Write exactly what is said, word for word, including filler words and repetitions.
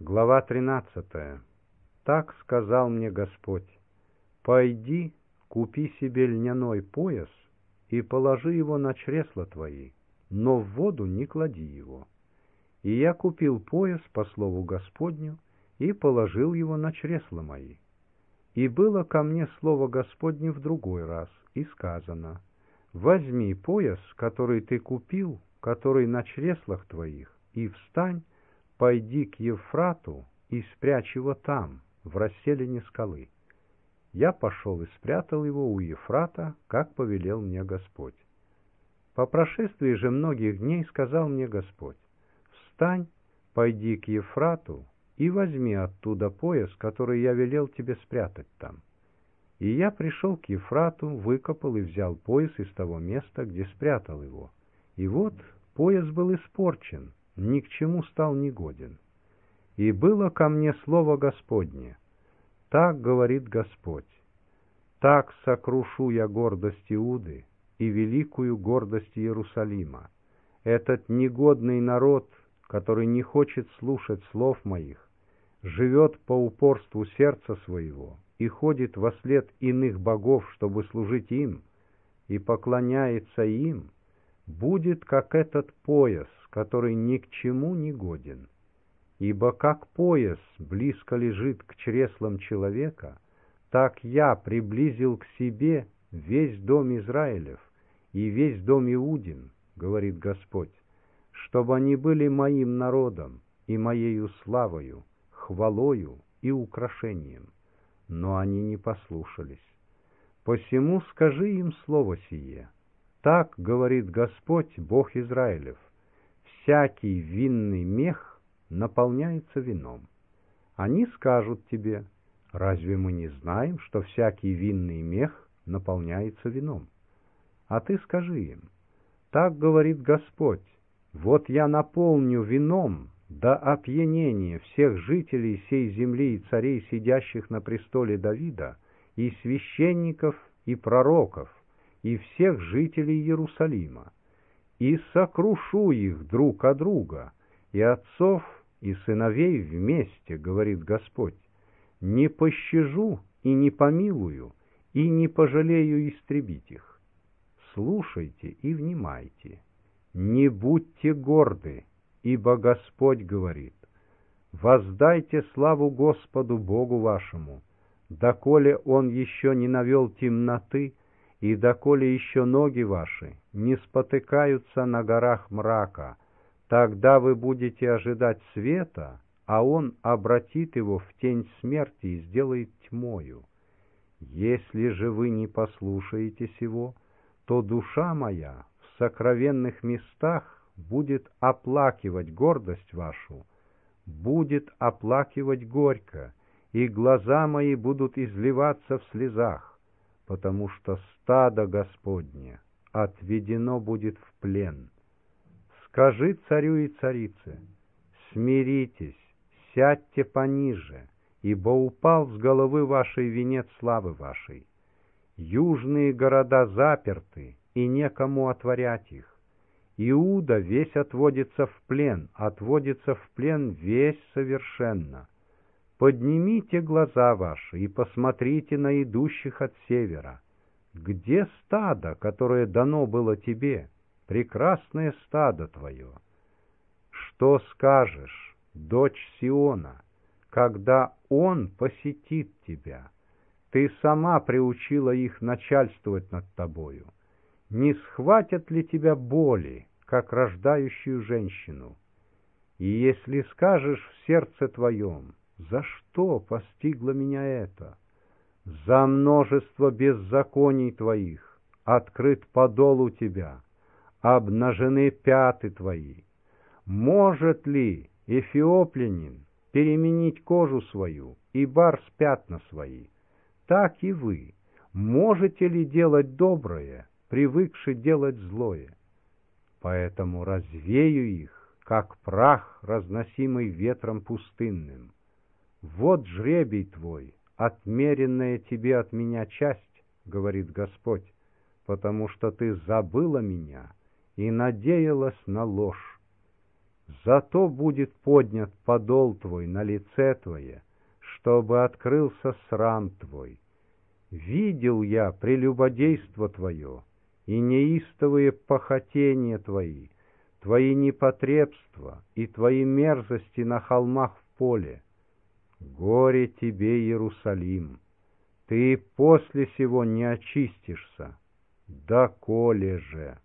Глава тринадцатая. Так сказал мне Господь: «Пойди, купи себе льняной пояс и положи его на чресла твои, но в воду не клади его». И я купил пояс по слову Господню и положил его на чресла мои. И было ко мне слово Господне в другой раз, и сказано: «Возьми пояс, который ты купил, который на чреслах твоих, и встань, пойди к Евфрату и спрячь его там, в расселине скалы». Я пошел и спрятал его у Евфрата, как повелел мне Господь. По прошествии же многих дней сказал мне Господь: «Встань, пойди к Евфрату и возьми оттуда пояс, который я велел тебе спрятать там». И я пришел к Евфрату, выкопал и взял пояс из того места, где спрятал его. И вот пояс был испорчен, ни к чему стал негоден. И было ко мне слово Господне: «Так говорит Господь: так сокрушу я гордость Иуды и великую гордость Иерусалима. Этот негодный народ, который не хочет слушать слов моих, живет по упорству сердца своего и ходит вослед иных богов, чтобы служить им, и поклоняется им, будет как этот пояс, который ни к чему не годен. Ибо как пояс близко лежит к чреслам человека, так я приблизил к себе весь дом Израилев и весь дом Иудин, говорит Господь, чтобы они были моим народом и моею славою, хвалою и украшением. Но они не послушались. Посему скажи им слово сие: так говорит Господь, Бог Израилев: всякий винный мех наполняется вином. Они скажут тебе: разве мы не знаем, что всякий винный мех наполняется вином? А ты скажи им: так говорит Господь: вот я наполню вином до опьянения всех жителей сей земли и царей, сидящих на престоле Давида, и священников, и пророков, и всех жителей Иерусалима, и сокрушу их друг от друга, и отцов, и сыновей вместе, говорит Господь. Не пощажу и не помилую, и не пожалею истребить их. Слушайте и внимайте. Не будьте горды, ибо Господь говорит: воздайте славу Господу Богу вашему, доколе Он еще не навел темноты, и доколе еще ноги ваши не спотыкаются на горах мрака. Тогда вы будете ожидать света, а Он обратит его в тень смерти и сделает тьмою. Если же вы не послушаете сего, то душа моя в сокровенных местах будет оплакивать гордость вашу, будет оплакивать горько, и глаза мои будут изливаться в слезах, потому что стадо Господне отведено будет в плен. Скажи царю и царице: смиритесь, сядьте пониже, ибо упал с головы вашей венец славы вашей. Южные города заперты, и некому отворять их. Иуда весь отводится в плен, отводится в плен весь совершенно. Поднимите глаза ваши и посмотрите на идущих от севера. Где стадо, которое дано было тебе, прекрасное стадо твое? Что скажешь, дочь Сиона, когда он посетит тебя? Ты сама приучила их начальствовать над тобою. Не схватят ли тебя боли, как рождающую женщину? И если скажешь в сердце твоем: за что постигло меня это? За множество беззаконий твоих открыт подол у тебя, обнажены пяты твои. Может ли эфиоплянин переменить кожу свою и барс пятна свои? Так и вы можете ли делать доброе, привыкши делать злое? Поэтому развею их, как прах, разносимый ветром пустынным. Вот жребий твой, отмеренная тебе от меня часть, говорит Господь, потому что ты забыла меня и надеялась на ложь. Зато будет поднят подол твой на лице твое, чтобы открылся срам твой. Видел я прелюбодейство твое и неистовые похотения твои, твои непотребства и твои мерзости на холмах в поле. Горе тебе, Иерусалим! Ты после сего не очистишься. Доколе же?